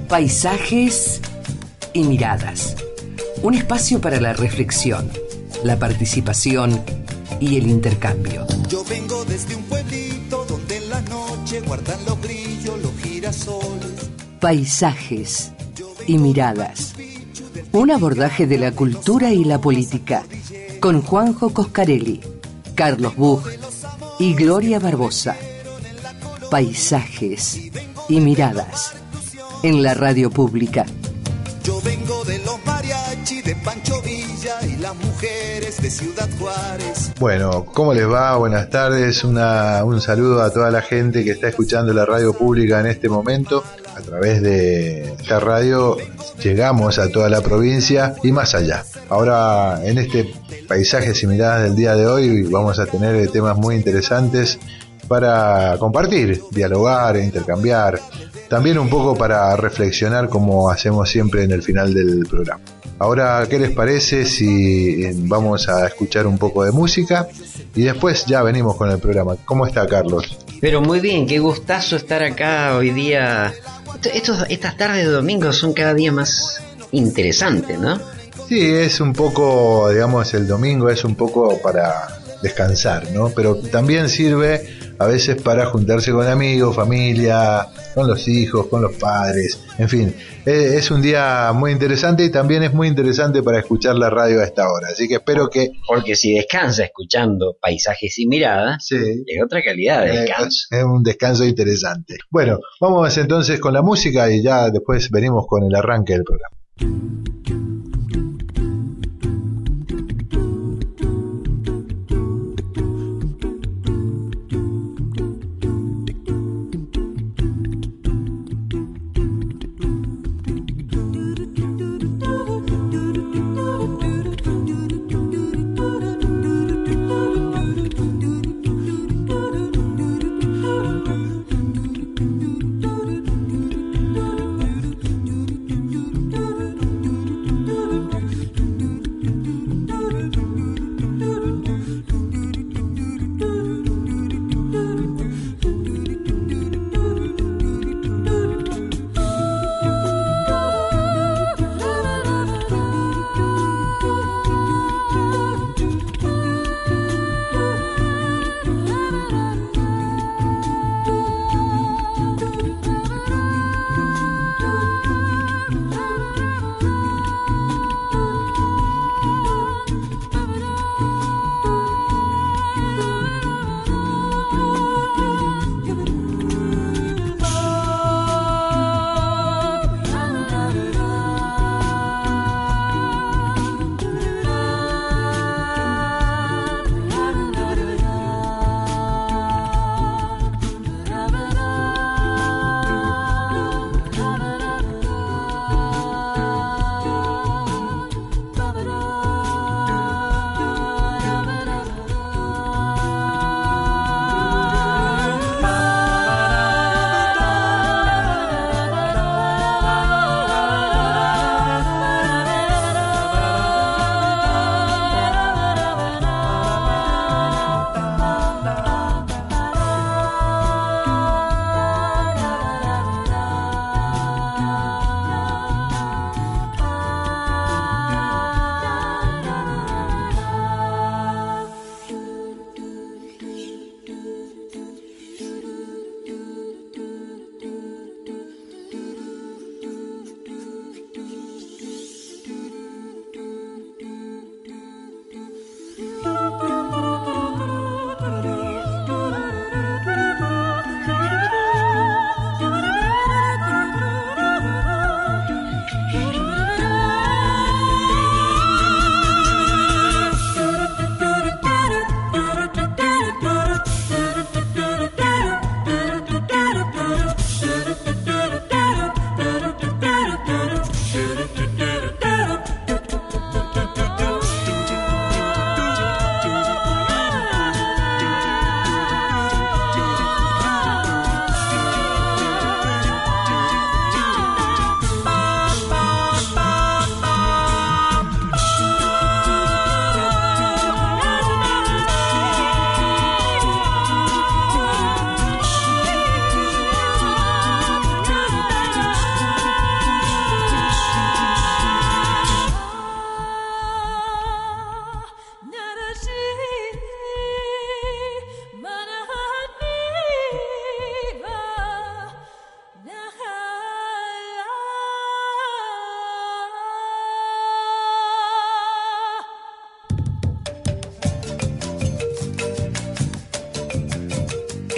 Paisajes y miradas. Un espacio para la reflexión, la participación y el intercambio. Yo vengo desde un pueblito donde en la noche guardan los grillos, los girasoles. Paisajes y miradas. Un abordaje de la cultura y la política con Juanjo Coscarelli, Carlos Buch y Gloria Barbosa. Paisajes y miradas en la radio pública. Yo vengo de los mariachi de Pancho Villa y las mujeres de Ciudad Juárez. Bueno, ¿cómo les va? Buenas tardes. Un saludo a toda la gente que está escuchando la radio pública en este momento. A través de esta radio llegamos a toda la provincia y más allá. Ahora, en este Paisajes y Miradas del día de hoy, vamos a tener temas muy interesantes para compartir, dialogar, intercambiar. También un poco para reflexionar, como hacemos siempre en el final del programa. Ahora, ¿qué les parece si vamos a escuchar un poco de música? Y después ya venimos con el programa. ¿Cómo está, Carlos? Pero muy bien, qué gustazo estar acá hoy día. Estas tardes de domingo son cada día más interesantes, ¿no? Sí, es un poco, digamos, el domingo es un poco para descansar, ¿no? Pero también sirve a veces para juntarse con amigos, familia, con los hijos, con los padres, en fin, es un día muy interesante y también es muy interesante para escuchar la radio a esta hora, así que espero que... Porque si descansa escuchando Paisajes y Miradas, sí, es otra calidad de descanso. Es un descanso interesante. Bueno, vamos entonces con la música y ya después venimos con el arranque del programa.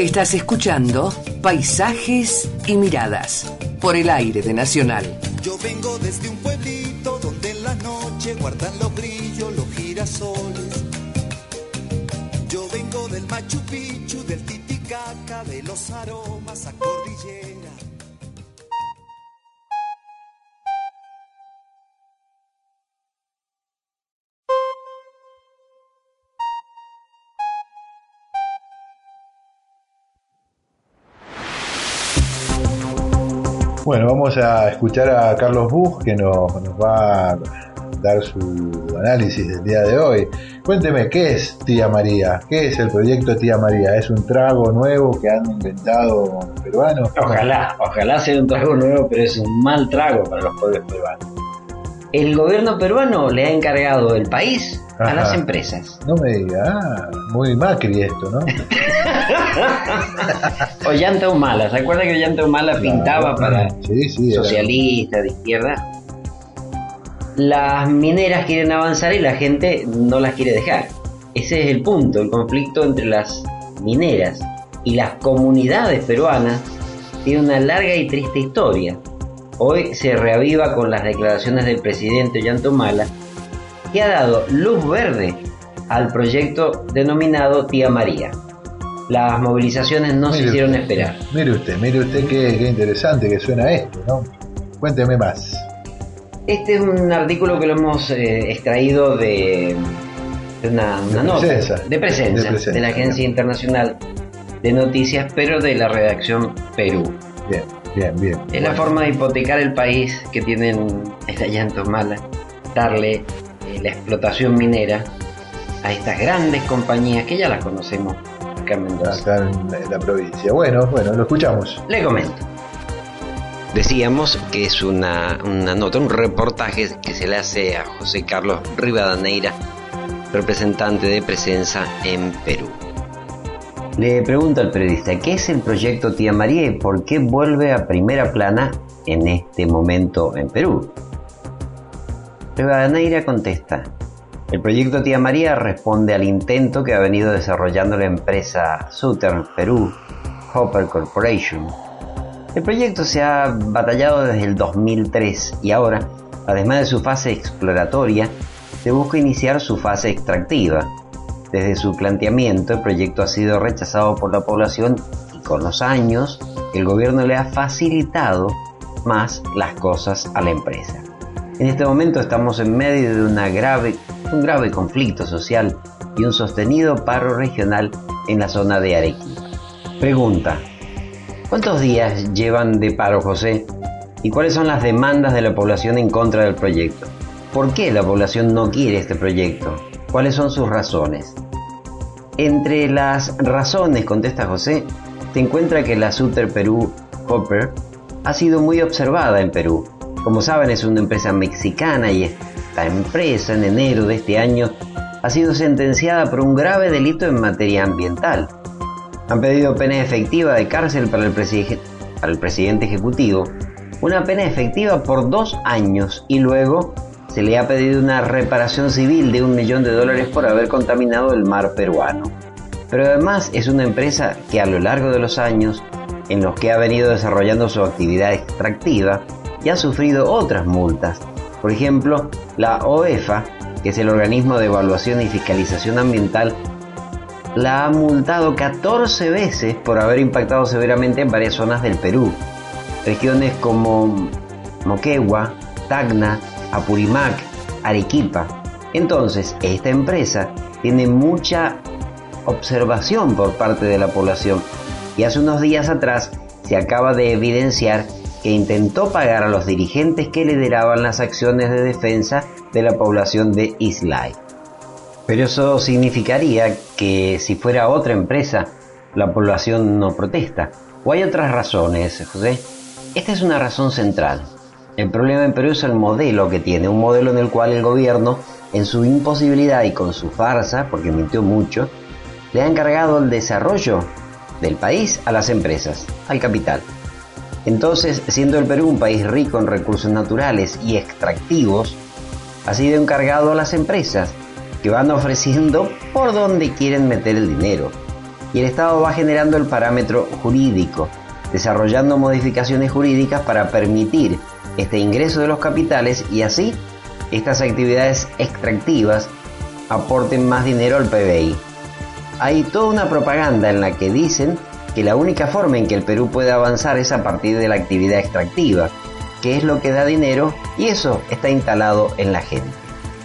Estás escuchando Paisajes y Miradas por el aire de Nacional. Yo vengo desde un pueblito donde en la noche guardan los grillos, los girasoles. Yo vengo del Machu Picchu, del Titicaca, de los aromas a cordillera. Bueno, vamos a escuchar a Carlos Buch, que nos va a dar su análisis del día de hoy. Cuénteme, ¿qué es Tía María? ¿Qué es el proyecto Tía María? ¿Es un trago nuevo que han inventado los peruanos? Ojalá sea un trago nuevo, pero es un mal trago para los pueblos peruanos. El gobierno peruano le ha encargado el país a las empresas. No me diga, muy Macri esto, ¿no? Ollanta Humala, ¿se acuerda que Ollanta Humala pintaba para socialistas de izquierda? Las mineras quieren avanzar y la gente no las quiere dejar. Ese es el punto, el conflicto entre las mineras y las comunidades peruanas tiene una larga y triste historia. Hoy se reaviva con las declaraciones del presidente Ollanta Humala, que ha dado luz verde al proyecto denominado Tía María. Las movilizaciones no se hicieron esperar. Mire usted qué interesante que suena esto, ¿no? Cuénteme más. Este es un artículo que lo hemos extraído de una nota de Presenza, de la Agencia Internacional de Noticias, pero de la redacción Perú. Bien. Es la forma de hipotecar el país que tienen esta Ollanta Humala, darle la explotación minera a estas grandes compañías que ya las conocemos acá en Mendoza. Acá en la provincia. Bueno, lo escuchamos. Le comento. Decíamos que es una nota, un reportaje que se le hace a José Carlos Rivadeneira, representante de Presenza en Perú. Le pregunta al periodista, ¿qué es el proyecto Tía María y por qué vuelve a primera plana en este momento en Perú? Rivadeneira contesta, el proyecto Tía María responde al intento que ha venido desarrollando la empresa Southern Perú Copper Corporation. El proyecto se ha batallado desde el 2003 y ahora, además de su fase exploratoria, se busca iniciar su fase extractiva. Desde su planteamiento, el proyecto ha sido rechazado por la población y con los años, el gobierno le ha facilitado más las cosas a la empresa. En este momento estamos en medio de un grave conflicto social y un sostenido paro regional en la zona de Arequipa. Pregunta, ¿cuántos días llevan de paro, José? ¿Y cuáles son las demandas de la población en contra del proyecto? ¿Por qué la población no quiere este proyecto? ¿Cuáles son sus razones? Entre las razones, contesta José, se encuentra que la Southern Perú Copper ha sido muy observada en Perú. Como saben, es una empresa mexicana y esta empresa en enero de este año ha sido sentenciada por un grave delito en materia ambiental. Han pedido pena efectiva de cárcel para el presidente ejecutivo, una pena efectiva por 2 años y luego se le ha pedido una reparación civil de $1 millón por haber contaminado el mar peruano. Pero además es una empresa que a lo largo de los años en los que ha venido desarrollando su actividad extractiva y ha sufrido otras multas. Por ejemplo, la OEFA, que es el organismo de evaluación y fiscalización ambiental, la ha multado 14 veces por haber impactado severamente en varias zonas del Perú. Regiones como Moquegua, Tacna, Apurímac, Arequipa. Entonces, esta empresa tiene mucha observación por parte de la población y hace unos días atrás se acaba de evidenciar que intentó pagar a los dirigentes que lideraban las acciones de defensa de la población de Islay. Pero eso significaría que si fuera otra empresa, la población no protesta. ¿O hay otras razones, José? Esta es una razón central. El problema en Perú es el modelo que tiene, un modelo en el cual el gobierno, en su imposibilidad y con su farsa, porque mintió mucho, le ha encargado el desarrollo del país a las empresas, al capital. Entonces, siendo el Perú un país rico en recursos naturales y extractivos, ha sido encargado a las empresas, que van ofreciendo por donde quieren meter el dinero. y el Estado va generando el parámetro jurídico, desarrollando modificaciones jurídicas para permitir este ingreso de los capitales y así estas actividades extractivas aporten más dinero al PBI. Hay toda una propaganda en la que dicen que la única forma en que el Perú puede avanzar es a partir de la actividad extractiva, que es lo que da dinero, y eso está instalado en la gente.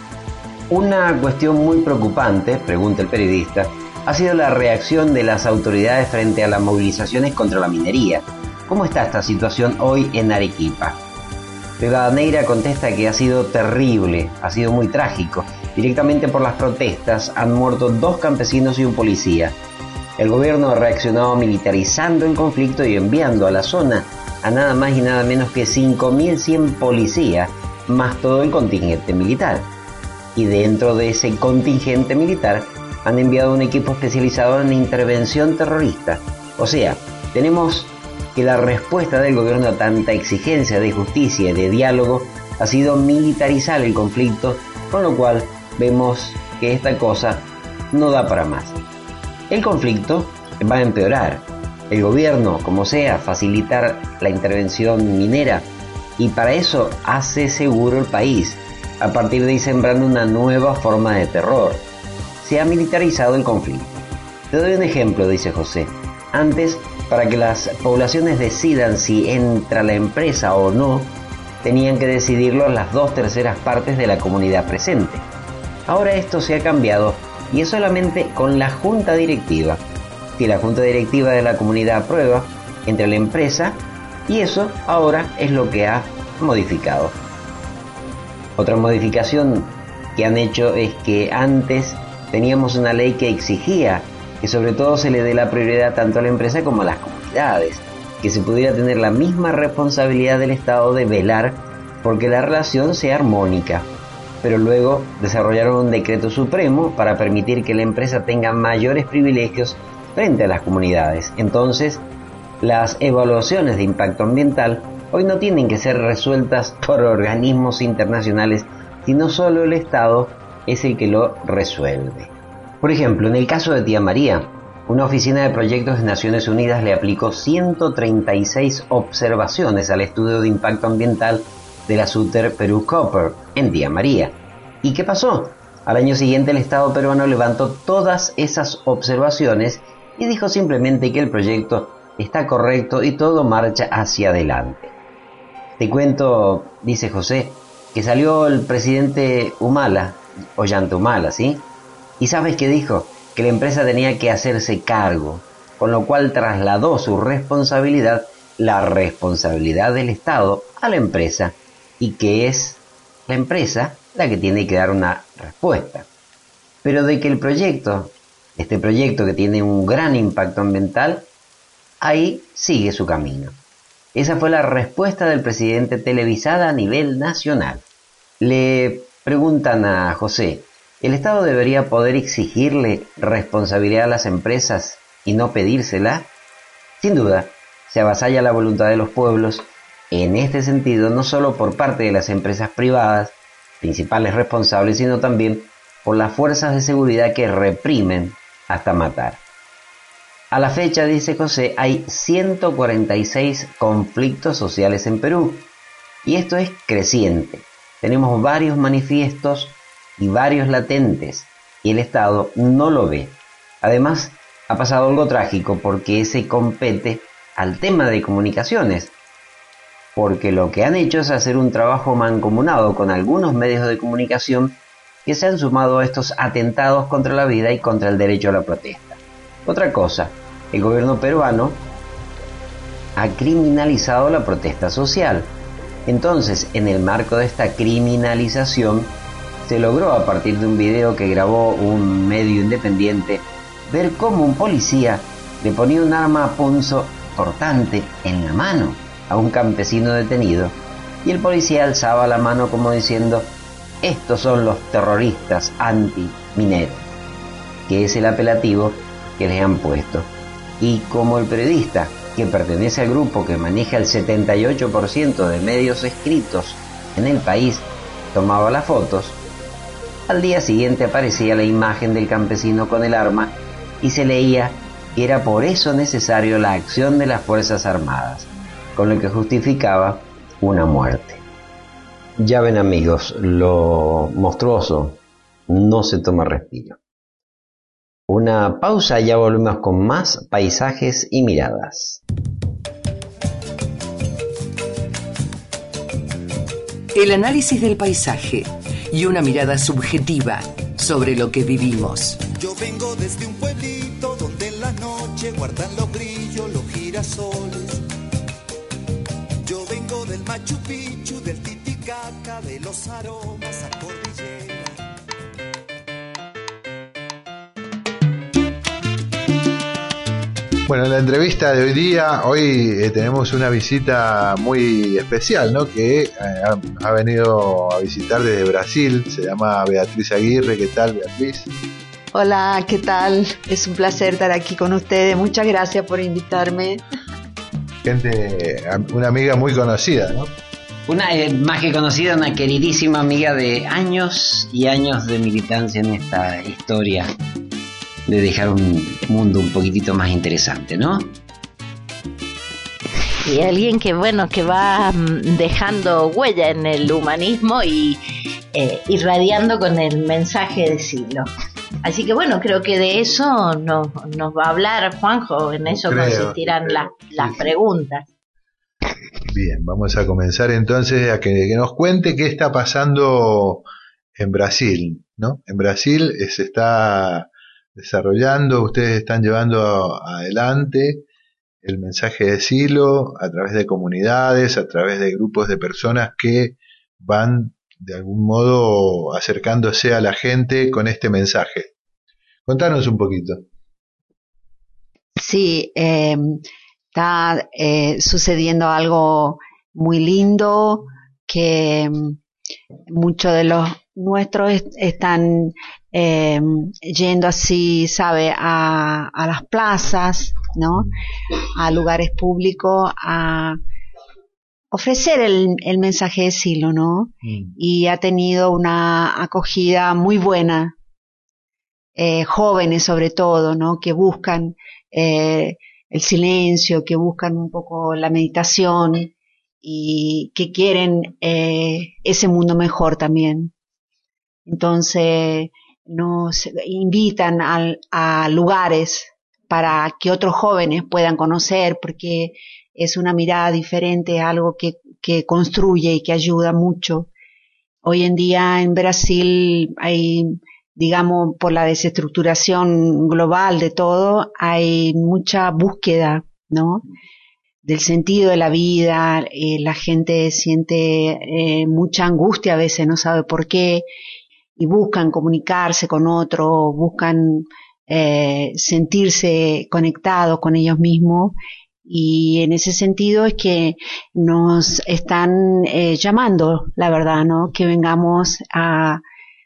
Una cuestión muy preocupante, pregunta el periodista, ha sido la reacción de las autoridades frente a las movilizaciones contra la minería. ¿Cómo está esta situación hoy en Arequipa? Rivadeneira contesta que ha sido terrible, ha sido muy trágico. Directamente por las protestas han muerto 2 campesinos y un policía. El gobierno ha reaccionado militarizando el conflicto y enviando a la zona a nada más y nada menos que 5.100 policías, más todo el contingente militar. Y dentro de ese contingente militar han enviado un equipo especializado en intervención terrorista. O sea, tenemos que la respuesta del gobierno a tanta exigencia de justicia y de diálogo ha sido militarizar el conflicto, con lo cual vemos que esta cosa no da para más. El conflicto va a empeorar. El gobierno, como sea, facilitar la intervención minera y para eso hace seguro el país, a partir de ahí sembrando una nueva forma de terror. Se ha militarizado el conflicto. Te doy un ejemplo, dice José. Antes, para que las poblaciones decidan si entra la empresa o no, tenían que decidirlo las 2/3 partes de la comunidad presente. Ahora esto se ha cambiado y es solamente con la junta directiva. Si la junta directiva de la comunidad aprueba, entra la empresa y eso ahora es lo que ha modificado. Otra modificación que han hecho es que antes teníamos una ley que exigía que sobre todo se le dé la prioridad tanto a la empresa como a las comunidades, que se pudiera tener la misma responsabilidad del Estado de velar porque la relación sea armónica. Pero luego desarrollaron un decreto supremo para permitir que la empresa tenga mayores privilegios frente a las comunidades. Entonces, las evaluaciones de impacto ambiental hoy no tienen que ser resueltas por organismos internacionales, sino solo el Estado es el que lo resuelve. Por ejemplo, en el caso de Tía María, una oficina de proyectos de Naciones Unidas le aplicó 136 observaciones al estudio de impacto ambiental de la Suter Perú Copper en Tía María. ¿Y qué pasó? Al año siguiente el Estado peruano levantó todas esas observaciones y dijo simplemente que el proyecto está correcto y todo marcha hacia adelante. Te cuento, dice José, que salió el presidente Humala, Ollanta Humala, ¿sí? ¿Y sabes qué dijo? Que la empresa tenía que hacerse cargo, con lo cual trasladó su responsabilidad, la responsabilidad del Estado, a la empresa, y que es la empresa la que tiene que dar una respuesta. Pero de que el proyecto, este proyecto que tiene un gran impacto ambiental, ahí sigue su camino. Esa fue la respuesta del presidente televisada a nivel nacional. Le preguntan a José, ¿el Estado debería poder exigirle responsabilidad a las empresas y no pedírsela? Sin duda, se avasalla la voluntad de los pueblos en este sentido, no solo por parte de las empresas privadas, principales responsables, sino también por las fuerzas de seguridad que reprimen hasta matar. A la fecha, dice José, hay 146 conflictos sociales en Perú, y esto es creciente. Tenemos varios manifiestos y varios latentes, y el Estado no lo ve. Además, ha pasado algo trágico porque ese compete al tema de comunicaciones, porque lo que han hecho es hacer un trabajo mancomunado con algunos medios de comunicación que se han sumado a estos atentados contra la vida y contra el derecho a la protesta. Otra cosa, el gobierno peruano ha criminalizado la protesta social. Entonces, en el marco de esta criminalización, se logró, a partir de un video que grabó un medio independiente, ver cómo un policía le ponía un arma punzo cortante en la mano a un campesino detenido, y el policía alzaba la mano como diciendo: estos son los terroristas anti-mineros, que es el apelativo que les han puesto. Y como el periodista, que pertenece al grupo que maneja el 78% de medios escritos en el país, tomaba las fotos, al día siguiente aparecía la imagen del campesino con el arma y se leía y era por eso necesario la acción de las Fuerzas Armadas, con lo que justificaba una muerte. Ya ven, amigos, lo monstruoso no se toma respiro. Una pausa, ya volvemos con más paisajes y miradas. El análisis del paisaje y una mirada subjetiva sobre lo que vivimos. Yo vengo desde un pueblito donde en la noche guardan los grillos, los girasoles. Yo vengo del Machu Picchu, del Titicaca, de los aromas a cordillera. Bueno, en la entrevista de hoy tenemos una visita muy especial, ¿no? Que ha venido a visitar desde Brasil, se llama Beatriz Aguirre. ¿Qué tal, Beatriz? Hola, ¿qué tal? Es un placer estar aquí con ustedes, muchas gracias por invitarme. Una amiga muy conocida, ¿no? Una más que conocida, una queridísima amiga de años y años de militancia en esta historia de dejar un mundo un poquitito más interesante, ¿no? Y alguien que va dejando huella en el humanismo y irradiando con el mensaje de siglo. Así que bueno, creo que de eso nos va a hablar Juanjo, en eso consistirán las preguntas. Bien, vamos a comenzar entonces a que nos cuente qué está pasando en Brasil, ¿no? En Brasil se está desarrollando, ustedes están llevando adelante el mensaje de Silo a través de comunidades, a través de grupos de personas que van de algún modo acercándose a la gente con este mensaje. Contanos un poquito. Sí, está sucediendo algo muy lindo, que muchos de los nuestros están yendo así, ¿sabe?, a las plazas, ¿no?, a lugares públicos, a ofrecer el mensaje de Silo, ¿no? Y ha tenido una acogida muy buena, jóvenes sobre todo, ¿no?, que buscan el silencio, que buscan un poco la meditación y que quieren ese mundo mejor también. Entonces nos invitan a lugares para que otros jóvenes puedan conocer, porque es una mirada diferente, algo que construye y que ayuda mucho. Hoy en día en Brasil hay, digamos, por la desestructuración global de todo, hay mucha búsqueda, ¿no?, del sentido de la vida. La gente siente mucha angustia, a veces no sabe por qué, y buscan comunicarse con otros, buscan sentirse conectados con ellos mismos, y en ese sentido es que nos están llamando, la verdad, ¿no?, que vengamos a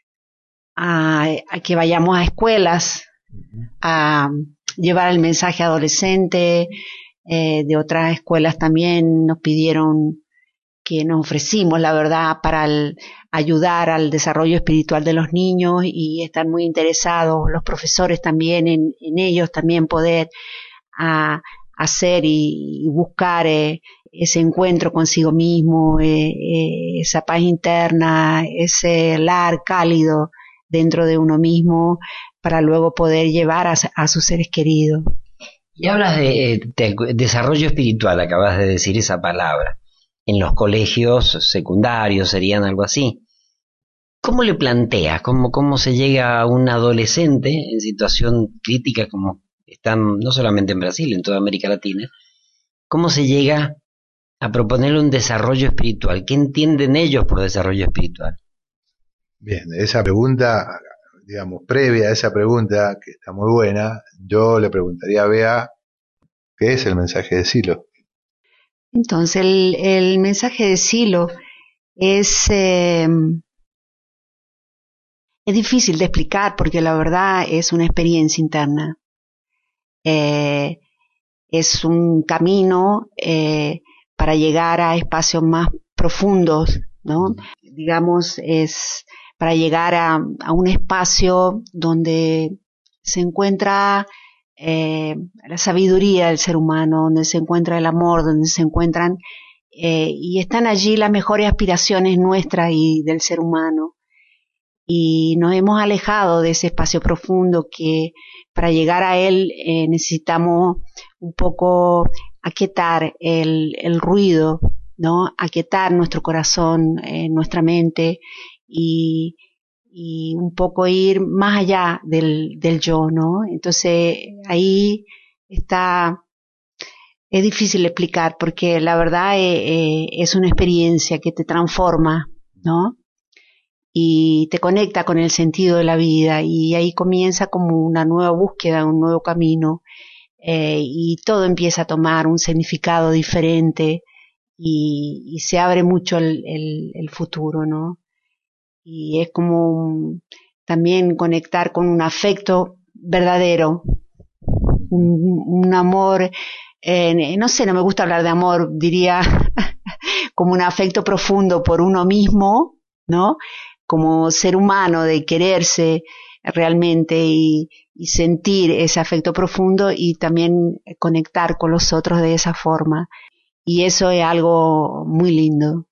que vayamos a escuelas a llevar el mensaje adolescente. De otras escuelas también nos pidieron que nos ofrecimos, la verdad, para ayudar al desarrollo espiritual de los niños, y están muy interesados los profesores también en ellos también poder hacer y buscar ese encuentro consigo mismo, esa paz interna, ese lar cálido dentro de uno mismo, para luego poder llevar a sus seres queridos. Y hablas de desarrollo espiritual, acabas de decir esa palabra. En los colegios secundarios serían algo así. ¿Cómo le planteas? ¿Cómo se llega a un adolescente en situación crítica como están no solamente en Brasil, en toda América Latina? ¿Cómo se llega a proponerle un desarrollo espiritual? ¿Qué entienden ellos por desarrollo espiritual? Bien, esa pregunta, digamos, previa a esa pregunta, que está muy buena, yo le preguntaría a Bea, ¿qué es el mensaje de Silo? Entonces, el mensaje de Silo es difícil de explicar, porque la verdad es una experiencia interna. Es un camino para llegar a espacios más profundos, ¿no? Digamos, es para llegar a un espacio donde se encuentra la sabiduría del ser humano, donde se encuentra el amor, donde se encuentran y están allí las mejores aspiraciones nuestras y del ser humano. Y nos hemos alejado de ese espacio profundo que para llegar a él necesitamos un poco aquietar el ruido, ¿no? Aquietar nuestro corazón, nuestra mente y un poco ir más allá del yo, ¿no? Entonces ahí está, es difícil explicar porque la verdad es una experiencia que te transforma, ¿no? Y te conecta con el sentido de la vida y ahí comienza como una nueva búsqueda, un nuevo camino y todo empieza a tomar un significado diferente y se abre mucho el futuro, ¿no? Y es como también conectar con un afecto verdadero, un amor, no sé, no me gusta hablar de amor, diría como un afecto profundo por uno mismo, ¿no? Como ser humano, de quererse realmente y sentir ese afecto profundo y también conectar con los otros de esa forma. Y eso es algo muy lindo.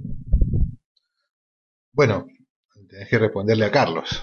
Bueno, tenés que responderle a Carlos.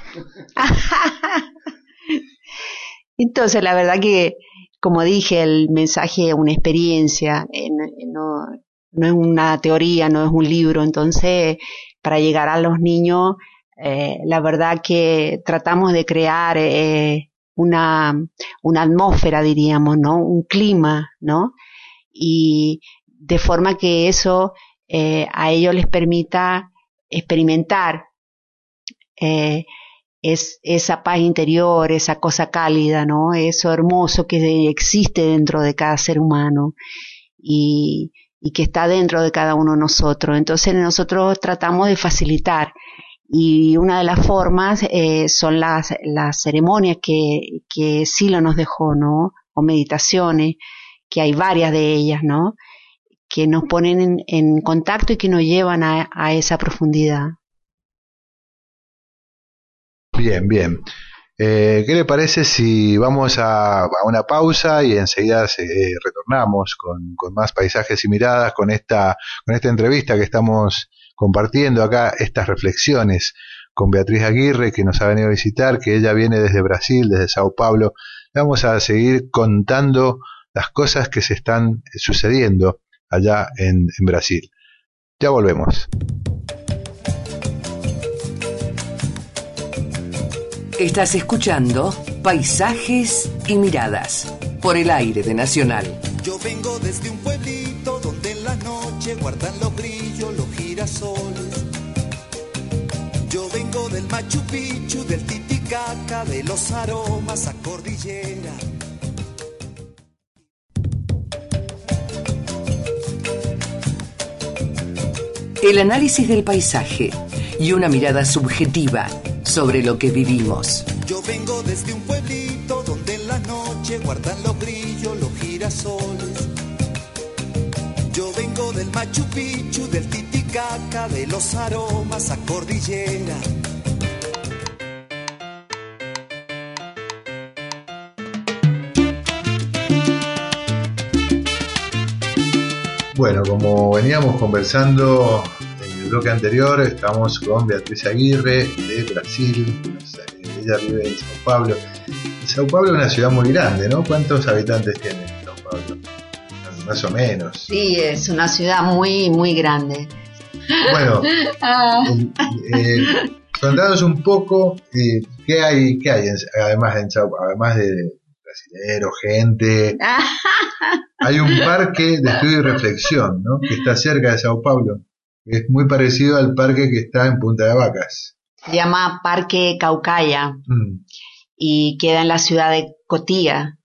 Entonces, la verdad que, como dije, el mensaje es una experiencia, no es una teoría, no es un libro. Entonces, para llegar a los niños, la verdad que tratamos de crear una atmósfera, diríamos, ¿no? Un clima, ¿no? Y de forma que eso a ellos les permita experimentar es esa paz interior, esa cosa cálida, ¿no? Eso hermoso que existe dentro de cada ser humano y que está dentro de cada uno de nosotros. Entonces nosotros tratamos de facilitar y una de las formas son las ceremonias que Silo nos dejó, ¿no? O meditaciones, que hay varias de ellas, ¿no? Que nos ponen en contacto y que nos llevan a esa profundidad. Bien, bien. ¿Qué le parece si vamos a una pausa y enseguida retornamos con más paisajes y miradas, con esta entrevista que estamos compartiendo acá, estas reflexiones con Beatriz Aguirre, que nos ha venido a visitar, que ella viene desde Brasil, desde Sao Paulo? Vamos a seguir contando las cosas que se están sucediendo allá en Brasil. Ya volvemos. Estás escuchando Paisajes y Miradas por el aire de Nacional. Yo vengo desde un pueblito donde en la noche guardan los grillos, los girasoles. Yo vengo del Machu Picchu, del Titicaca, de los aromas a cordillera. El análisis del paisaje y una mirada subjetiva sobre lo que vivimos. Yo vengo desde un pueblito donde en la noche guardan los grillos, los girasoles. Yo vengo del Machu Picchu, del Titicaca, de los aromas a cordillera. Bueno, como veníamos conversando en el bloque anterior, estamos con Beatriz Aguirre de Brasil. Ella vive en Sao Paulo. Sao Paulo es una ciudad muy grande, ¿no? ¿Cuántos habitantes tiene Sao Paulo? Más o menos. Sí, es una ciudad muy, muy grande. Bueno, contanos un poco qué hay además de brasileros, gente. Hay un parque de estudio y reflexión, ¿no? Que está cerca de Sao Paulo. Es muy parecido al parque que está en Punta de Vacas. Se llama Parque Caucaya y queda en la ciudad de Cotia,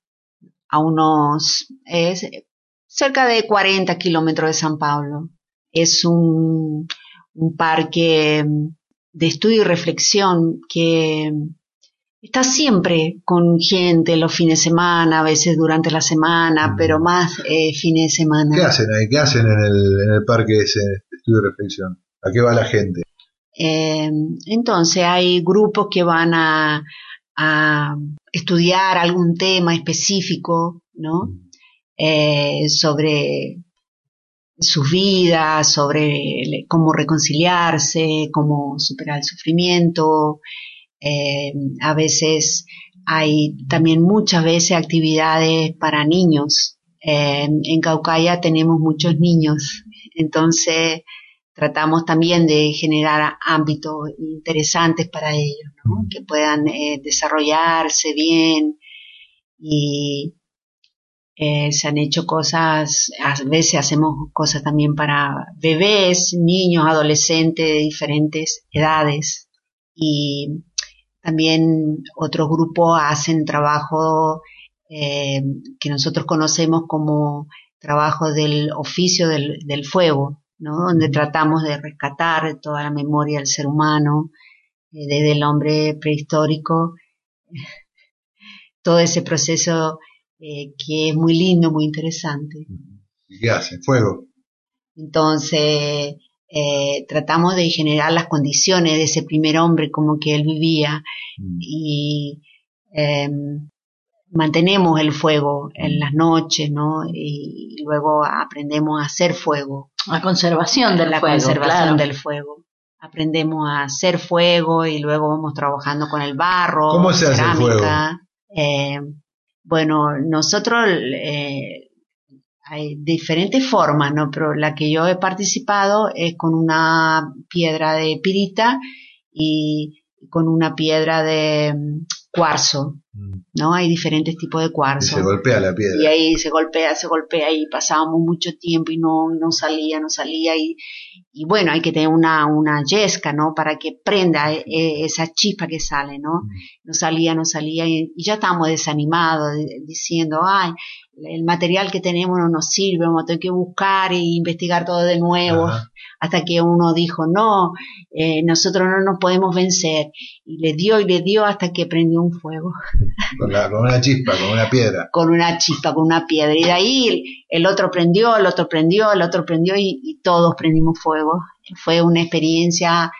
es cerca de 40 kilómetros de San Pablo. Es un parque de estudio y reflexión que está siempre con gente los fines de semana, a veces durante la semana, pero más fines de semana. ¿Qué hacen ahí? ¿Qué hacen en el parque ese de estudio y reflexión? ¿A qué va la gente? Entonces hay grupos que van a a estudiar algún tema específico, ¿no? Sobre sus vidas, sobre cómo reconciliarse, cómo superar el sufrimiento. A veces hay también muchas veces actividades para niños. En Caucaya tenemos muchos niños, entonces tratamos también de generar ámbitos interesantes para ellos, ¿no? Que puedan desarrollarse bien y se han hecho cosas, a veces hacemos cosas también para bebés, niños, adolescentes de diferentes edades y también otros grupos hacen trabajo que nosotros conocemos como trabajo del oficio del fuego, ¿no? Donde tratamos de rescatar toda la memoria del ser humano, desde el hombre prehistórico, todo ese proceso que es muy lindo, muy interesante. ¿Y qué hacen? Fuego. Entonces, tratamos de generar las condiciones de ese primer hombre como que él vivía y mantenemos el fuego en las noches, ¿no? Y luego aprendemos a hacer fuego. La conservación del fuego. La conservación del fuego. Aprendemos a hacer fuego y luego vamos trabajando con el barro. ¿Cómo se hace el fuego? Bueno, nosotros hay diferentes formas, ¿no? Pero la que yo he participado es con una piedra de pirita y con una piedra de cuarzo, ¿no? Hay diferentes tipos de cuarzo. Y se golpea la piedra. Y ahí se golpea y pasábamos mucho tiempo y no salía y bueno, hay que tener una yesca, ¿no? Para que prenda esa chispa que sale, ¿no? No salía y ya estábamos desanimados diciendo, ay, el material que tenemos no nos sirve, vamos a tener que buscar e investigar todo de nuevo. Ajá. Hasta que uno dijo, no, nosotros no nos podemos vencer. Y le dio hasta que prendió un fuego. Con una chispa, con una piedra. Con una chispa, con una piedra. Y de ahí el otro prendió y todos prendimos fuego. Fue una experiencia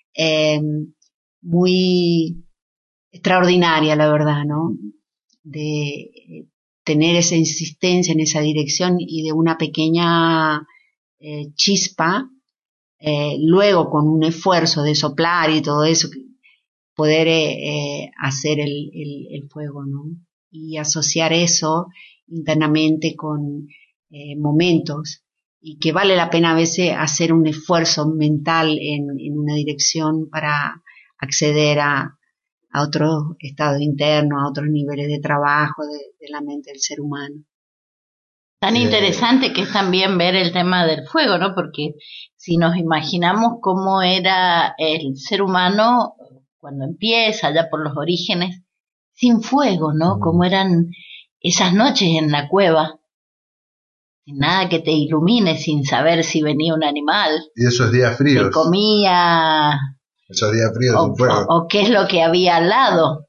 muy extraordinaria, la verdad, ¿no? De tener esa insistencia en esa dirección y de una pequeña chispa, luego con un esfuerzo de soplar y todo eso, poder hacer el fuego, ¿no? Y asociar eso internamente con momentos y que vale la pena a veces hacer un esfuerzo mental en una dirección para acceder a otros estados internos, a otros niveles de trabajo de la mente del ser humano. Tan interesante que es también ver el tema del fuego, ¿no? Porque si nos imaginamos cómo era el ser humano cuando empieza, ya por los orígenes, sin fuego, ¿no? Cómo eran esas noches en la cueva, sin nada que te ilumine, sin saber si venía un animal. Y esos días fríos. Que comía. Esos días fríos sin fuego. O qué es lo que había al lado.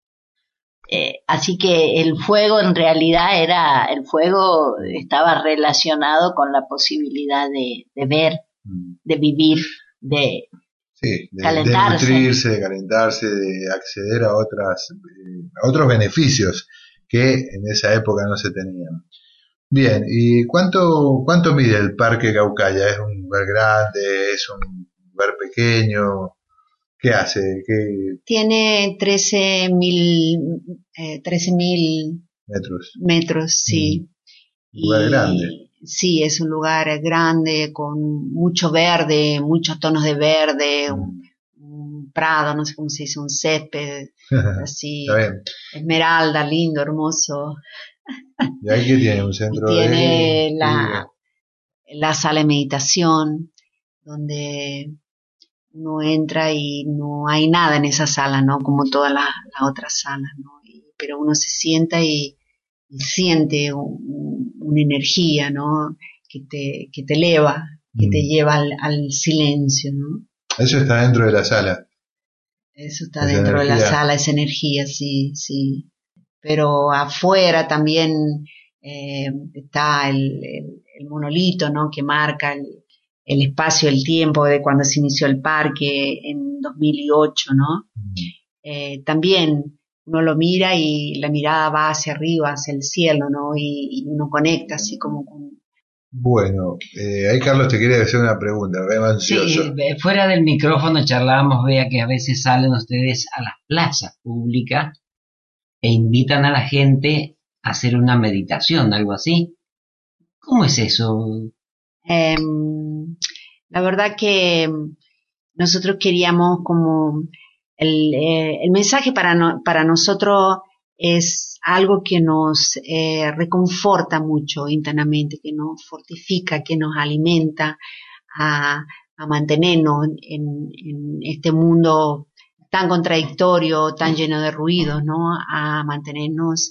Así que el fuego en realidad estaba relacionado con la posibilad de ver, de vivir, de calentarse. De nutrirse, de calentarse, de acceder a otros beneficios que en esa época no se tenían. Bien, ¿y cuánto mide el Parque Caucaya? ¿Es un lugar grande? ¿Es un lugar pequeño? ¿Qué hace? Tiene 13.000 metros, sí. Un lugar grande. Sí, es un lugar grande con mucho verde, muchos tonos de verde, un prado, no sé cómo se dice, un césped, así, esmeralda, lindo, hermoso. ¿Y ahí qué tiene? ¿Un centro tiene la sala de meditación, donde uno entra y no hay nada en esa sala, ¿no? Como todas las otras salas, ¿no? Pero uno se sienta y siente una energía, ¿no? Que te eleva, que te lleva al silencio, ¿no? Eso está dentro de la sala. Eso está dentro de la sala, esa energía, sí. Pero afuera también está el monolito, ¿no? Que marca el espacio, el tiempo de cuando se inició el parque en 2008, ¿no? También uno lo mira y la mirada va hacia arriba, hacia el cielo, ¿no? Y uno conecta así como con... Bueno, ahí Carlos te quería hacer una pregunta, me veo ansioso. Sí, fuera del micrófono charlábamos, vea que a veces salen ustedes a las plazas públicas e invitan a la gente a hacer una meditación, algo así. ¿Cómo es eso? La verdad que nosotros queríamos como el mensaje para nosotros es algo que nos reconforta mucho internamente, que nos fortifica, que nos alimenta a mantenernos en este mundo tan contradictorio, tan lleno de ruidos, ¿no? A mantenernos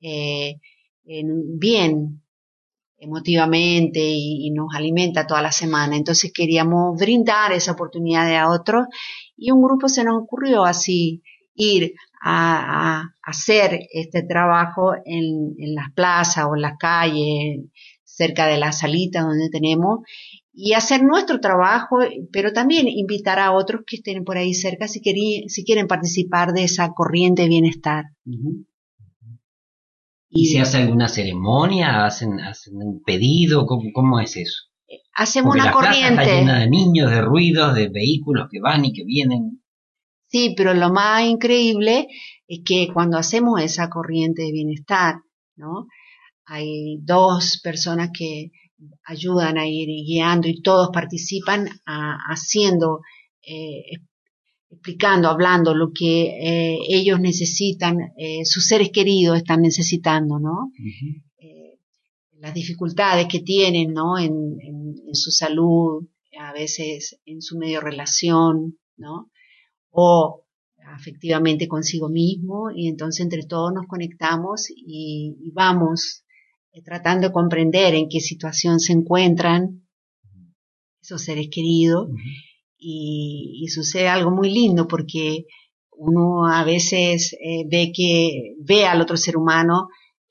bien emotivamente y nos alimenta toda la semana. Entonces queríamos brindar esa oportunidad a otros y un grupo se nos ocurrió así ir a hacer este trabajo en las plazas o en las calles, cerca de las salitas donde tenemos, y hacer nuestro trabajo, pero también invitar a otros que estén por ahí cerca si quieren participar de esa corriente de bienestar. Uh-huh. ¿Y se hace alguna ceremonia? ¿Hacen un pedido? ¿Cómo es eso? Hacemos porque una la plaza corriente. está llena de niños, de ruidos, de vehículos que van y que vienen. Sí, pero lo más increíble es que cuando hacemos esa corriente de bienestar, ¿no? Hay 2 personas que ayudan a ir guiando y todos participan haciendo, explicando, hablando lo que ellos necesitan, sus seres queridos están necesitando, ¿no? Uh-huh. Las dificultades que tienen, ¿no? En su salud, a veces en su medio relación, ¿no? O afectivamente consigo mismo, y entonces entre todos nos conectamos y vamos tratando de comprender en qué situación se encuentran esos seres queridos. Uh-huh. Y sucede algo muy lindo porque uno a veces ve al otro ser humano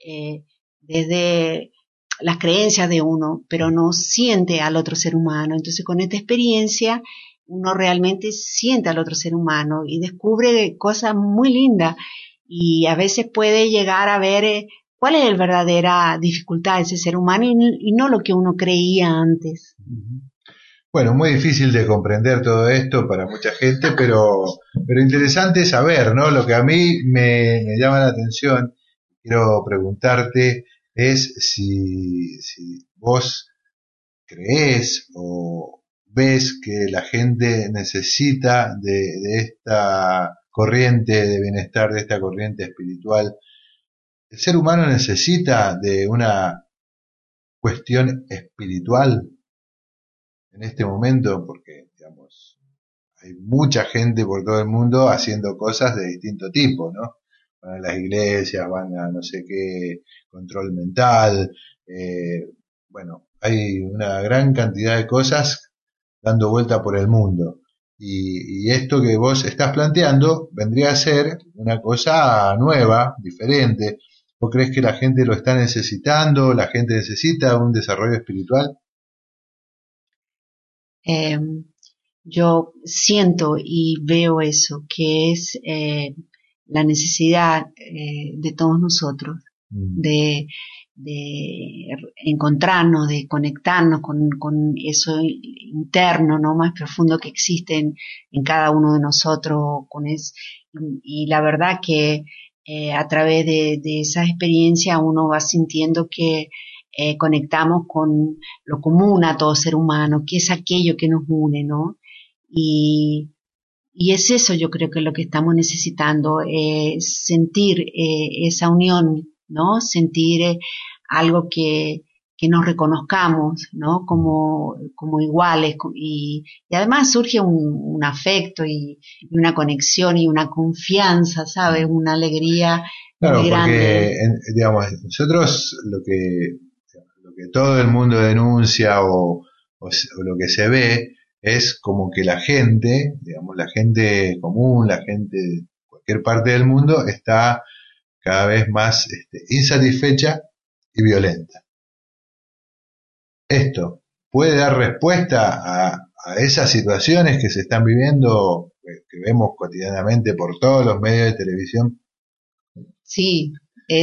desde las creencias de uno, pero no siente al otro ser humano. Entonces con esta experiencia uno realmente siente al otro ser humano y descubre cosas muy lindas y a veces puede llegar a ver cuál es la verdadera dificultad de ese ser humano y no lo que uno creía antes. Bueno, muy difícil de comprender todo esto para mucha gente, pero interesante saber, ¿no? Lo que a mí me llama la atención, quiero preguntarte, es si vos creés o ves que la gente necesita de esta corriente de bienestar, de esta corriente espiritual. ¿El ser humano necesita de una cuestión espiritual en este momento? Porque, digamos, hay mucha gente por todo el mundo haciendo cosas de distinto tipo, ¿no? Van a las iglesias, van a no sé qué, control mental, bueno, hay una gran cantidad de cosas dando vuelta por el mundo. Y esto que vos estás planteando vendría a ser una cosa nueva, diferente. ¿Vos crees que la gente lo está necesitando? ¿La gente necesita un desarrollo espiritual? Yo siento y veo eso, que es la necesidad de todos nosotros de encontrarnos, de conectarnos con eso interno, ¿no? Más profundo que existe en cada uno de nosotros, y la verdad que a través de esa experiencia uno va sintiendo que conectamos con lo común a todo ser humano, que es aquello que nos une, ¿no? Y es eso, yo creo que lo que estamos necesitando, sentir esa unión, ¿no? Sentir algo que nos reconozcamos, ¿no? Como iguales, y además surge un afecto y una conexión y una confianza, ¿sabes? Una alegría muy grande. Porque, digamos, nosotros lo que todo el mundo denuncia o lo que se ve es como que la gente, digamos, la gente común, la gente de cualquier parte del mundo está cada vez más insatisfecha y violenta. Esto puede dar respuesta a esas situaciones que se están viviendo, que vemos cotidianamente por todos los medios de televisión, Sí,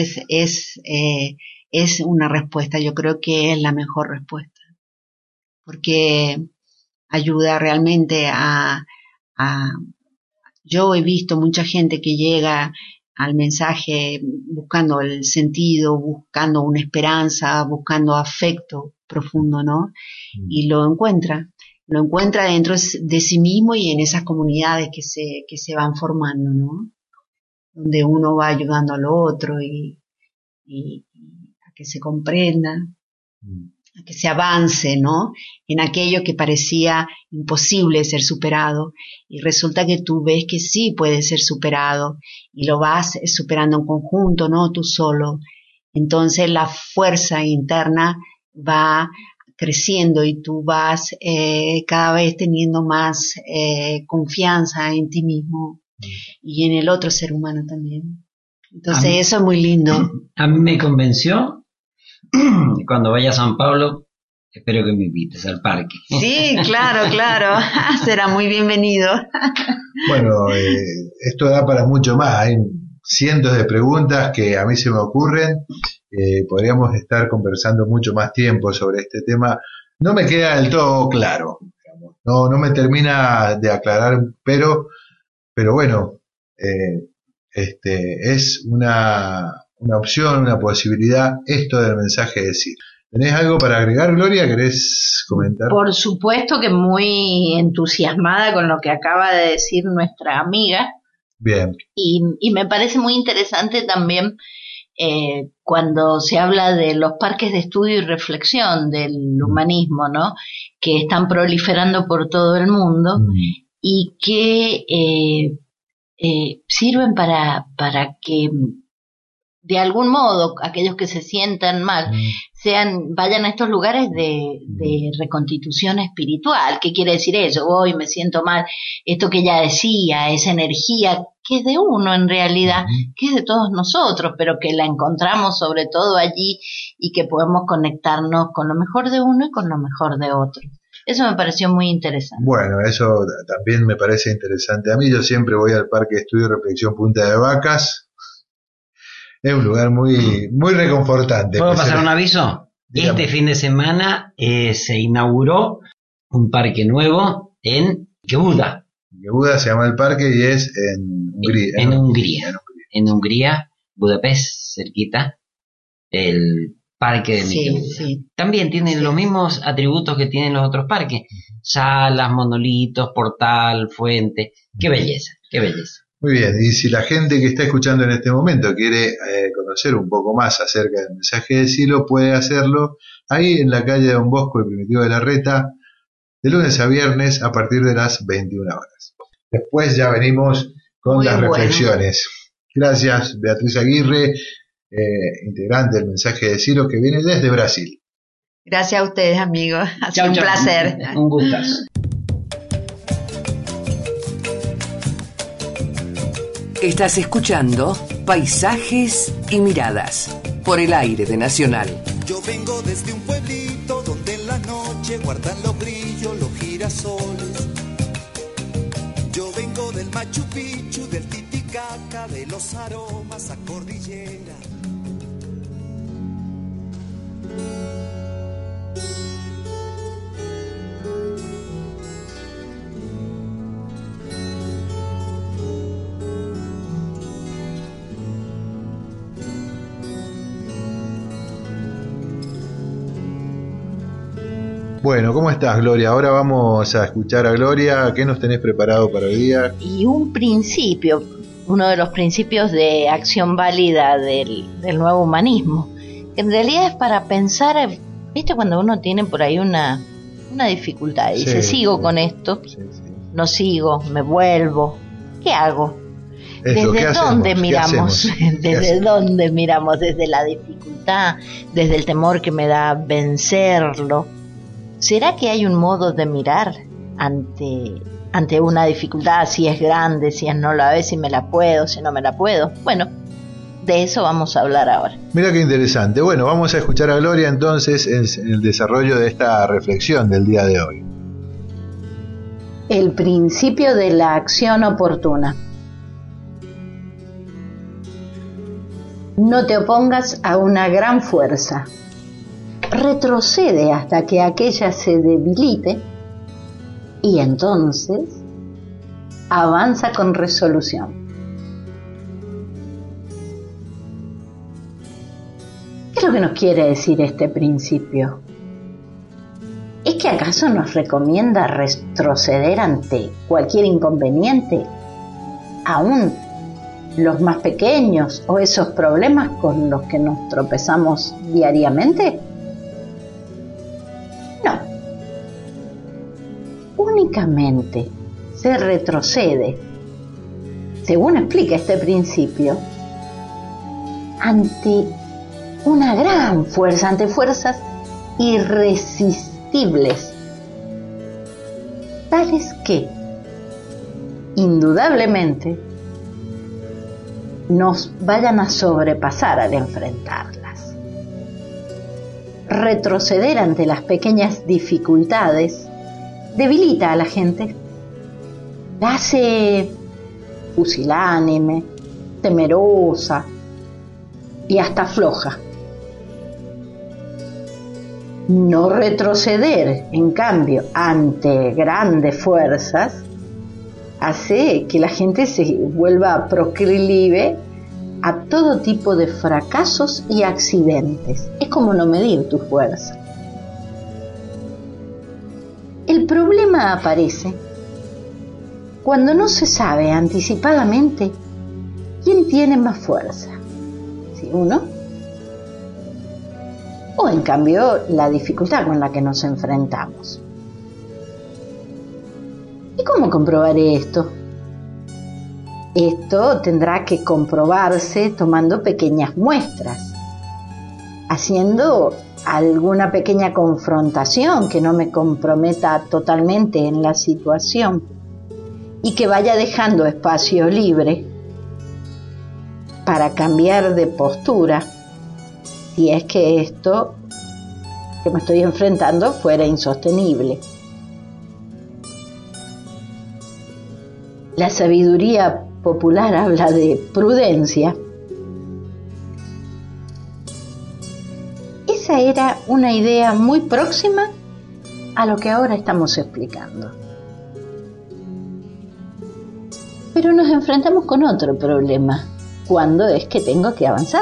es una respuesta, yo creo que es la mejor respuesta, porque ayuda realmente a yo he visto mucha gente que llega al mensaje buscando el sentido, buscando una esperanza, buscando afecto profundo, ¿no? Y lo encuentra dentro de sí mismo y en esas comunidades que se van formando, ¿no? Donde uno va ayudando al otro y a que se comprenda, a que se avance, ¿no? En aquello que parecía imposible ser superado, y resulta que tú ves que sí puede ser superado, y lo vas superando en conjunto, no tú solo. Entonces la fuerza interna va creciendo y tú vas cada vez teniendo más confianza en ti mismo y en el otro ser humano también. Entonces eso es muy lindo. A mí me convenció. Cuando vaya a San Pablo, espero que me invites al parque. Sí, claro, será muy bienvenido. Bueno, esto da para mucho más. Hay cientos de preguntas que a mí se me ocurren. Podríamos estar conversando mucho más tiempo sobre este tema. No me queda del todo claro, digamos. No me termina de aclarar, pero bueno, es una opción, una posibilidad, esto del mensaje de sí. ¿Tenés algo para agregar, Gloria? ¿Querés comentar? Por supuesto que muy entusiasmada con lo que acaba de decir nuestra amiga. Bien. Y me parece muy interesante también cuando se habla de los parques de estudio y reflexión del humanismo, ¿no? Que están proliferando por todo el mundo y que sirven para que de algún modo aquellos que se sientan mal vayan a estos lugares de reconstitución espiritual. ¿Qué quiere decir eso? Hoy me siento mal, esto que ella decía, esa energía que es de uno en realidad, que es de todos nosotros, pero que la encontramos sobre todo allí y que podemos conectarnos con lo mejor de uno y con lo mejor de otro. Eso me pareció muy interesante. Bueno, eso también me parece interesante a mí. Yo siempre voy al Parque de Estudio y Reflexión Punta de Vacas. Es un lugar muy reconfortante. ¿Puedo pasar un aviso? Dígame. Este fin de semana se inauguró un parque nuevo en Gebuda. Gebuda se llama el parque y es en Hungría. En Hungría, Budapest, cerquita, el parque de Gebuda. Sí. También tiene los mismos atributos que tienen los otros parques. Salas, monolitos, portal, fuente. ¡Qué belleza! ¡Qué belleza! Muy bien, y si la gente que está escuchando en este momento quiere conocer un poco más acerca del mensaje de Silo, puede hacerlo ahí en la calle Don Bosco y Primitivo de la Reta, de lunes a viernes a partir de las 21 horas. Después ya venimos con Muy las bueno. reflexiones. Gracias, Beatriz Aguirre, integrante del mensaje de Silo, que viene desde Brasil. Gracias a ustedes, amigos. Ha sido un placer. Un gustazo. Estás escuchando Paisajes y Miradas por el aire de Nacional. Yo vengo desde un pueblito donde en la noche guardan los grillos, los girasoles. Yo vengo del Machu Picchu, del Titicaca, de los aromas a cordillera. Bueno, ¿cómo estás, Gloria? Ahora vamos a escuchar a Gloria. ¿Qué nos tenés preparado para el día? Y un principio, uno de los principios de acción válida del nuevo humanismo, que en realidad es para pensar, ¿viste? Cuando uno tiene por ahí una dificultad y dice, sigo con esto, no sigo, me vuelvo, ¿qué hago? ¿Desde dónde miramos? ¿Desde dónde miramos? ¿Desde la dificultad? ¿Desde el temor que me da vencerlo? ¿Será que hay un modo de mirar ante una dificultad, si es grande, si es no la vez, si me la puedo, si no me la puedo? Bueno, de eso vamos a hablar ahora. Mira qué interesante. Bueno, vamos a escuchar a Gloria entonces en el desarrollo de esta reflexión del día de hoy. El principio de la acción oportuna. No te opongas a una gran fuerza. Retrocede hasta que aquella se debilite y entonces avanza con resolución. ¿Qué es lo que nos quiere decir este principio? ¿Es que acaso nos recomienda retroceder ante cualquier inconveniente, aún los más pequeños o esos problemas con los que nos tropezamos diariamente? No. Únicamente se retrocede, según explica este principio, ante una gran fuerza, ante fuerzas irresistibles, tales que indudablemente nos vayan a sobrepasar al enfrentarlas. Retroceder ante las pequeñas dificultades debilita a la gente, la hace pusilánime, temerosa y hasta floja. No retroceder, en cambio, ante grandes fuerzas, hace que la gente se vuelva proclive a todo tipo de fracasos y accidentes. Es como no medir tu fuerza. El problema aparece cuando no se sabe anticipadamente quién tiene más fuerza, si uno o en cambio la dificultad con la que nos enfrentamos. ¿Y cómo comprobaré esto? Esto tendrá que comprobarse tomando pequeñas muestras, haciendo alguna pequeña confrontación que no me comprometa totalmente en la situación y que vaya dejando espacio libre para cambiar de postura si es que esto que me estoy enfrentando fuera insostenible. La sabiduría popular habla de prudencia. Esa era una idea muy próxima a lo que ahora estamos explicando. Pero nos enfrentamos con otro problema. ¿Cuándo es que tengo que avanzar?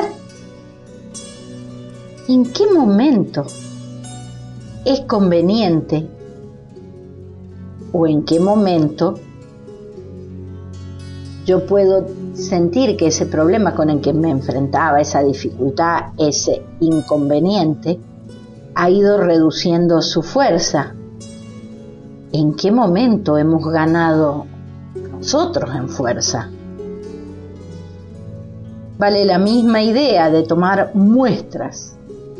¿En qué momento es conveniente o en qué momento yo puedo sentir que ese problema con el que me enfrentaba, esa dificultad, ese inconveniente, ha ido reduciendo su fuerza? ¿En qué momento hemos ganado nosotros en fuerza? Vale la misma idea de tomar muestras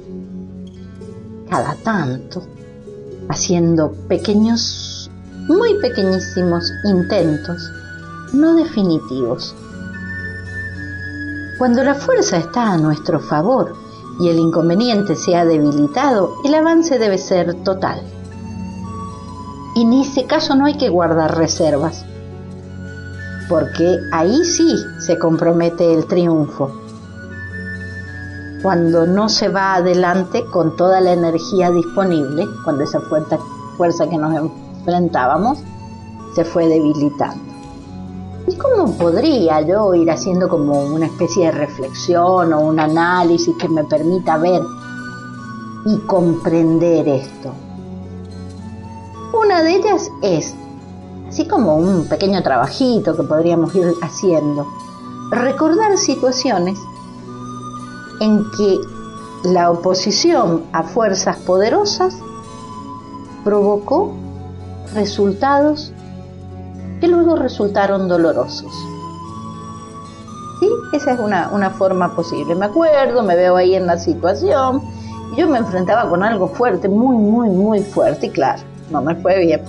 cada tanto, haciendo pequeños, muy pequeñísimos intentos, no definitivos. Cuando la fuerza está a nuestro favor y el inconveniente se ha debilitado, el avance debe ser total. Y en ese caso no hay que guardar reservas, porque ahí sí se compromete el triunfo. Cuando no se va adelante con toda la energía disponible, cuando esa fuerza que nos enfrentábamos se fue debilitando. ¿Y cómo podría yo ir haciendo como una especie de reflexión o un análisis que me permita ver y comprender esto? Una de ellas es, así como un pequeño trabajito que podríamos ir haciendo, recordar situaciones en que la oposición a fuerzas poderosas provocó resultados que luego resultaron dolorosos. ¿Sí? Esa es una forma posible. Me acuerdo, me veo ahí en la situación, y yo me enfrentaba con algo fuerte, muy, muy, muy fuerte, y claro, no me fue bien.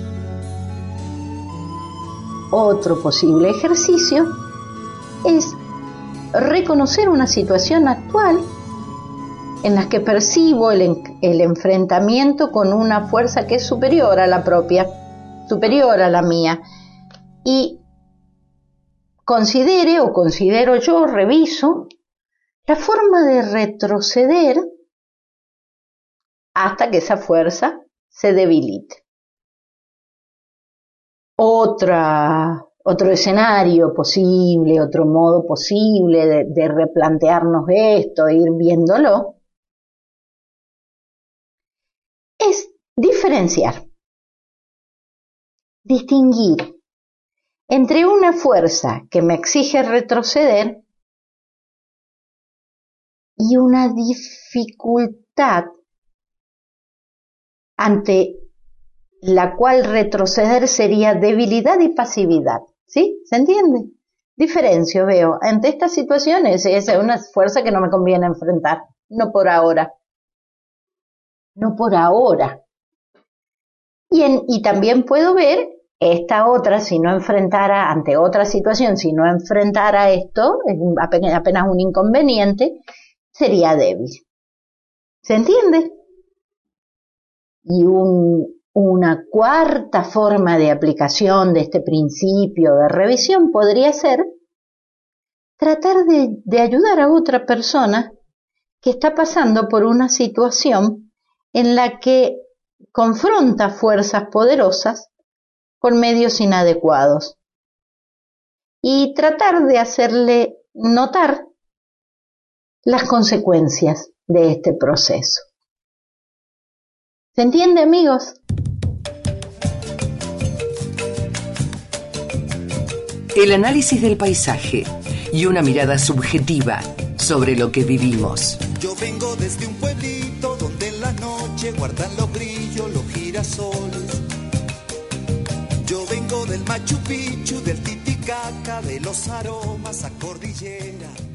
Otro posible ejercicio es reconocer una situación actual en la que percibo el enfrentamiento con una fuerza que es superior a la propia, superior a la mía, y considero yo, reviso la forma de retroceder hasta que esa fuerza se debilite. Otro escenario posible, otro modo posible de replantearnos esto, ir viéndolo, es diferenciar, distinguir entre una fuerza que me exige retroceder y una dificultad ante la cual retroceder sería debilidad y pasividad. ¿Sí? ¿Se entiende? Diferencio, veo. Ante estas situaciones es una fuerza que no me conviene enfrentar. No por ahora. No por ahora. Y también puedo ver esta otra, si no enfrentara ante otra situación, si no enfrentara esto, apenas un inconveniente, sería débil. ¿Se entiende? Y una cuarta forma de aplicación de este principio de revisión podría ser tratar de ayudar a otra persona que está pasando por una situación en la que confronta fuerzas poderosas con medios inadecuados y tratar de hacerle notar las consecuencias de este proceso. ¿Se entiende, amigos? El análisis del paisaje y una mirada subjetiva sobre lo que vivimos. Yo vengo desde un pueblito donde en la noche guardan los grillos, los girasoles. Yo vengo del Machu Picchu, del Titicaca, de los aromas a cordillera.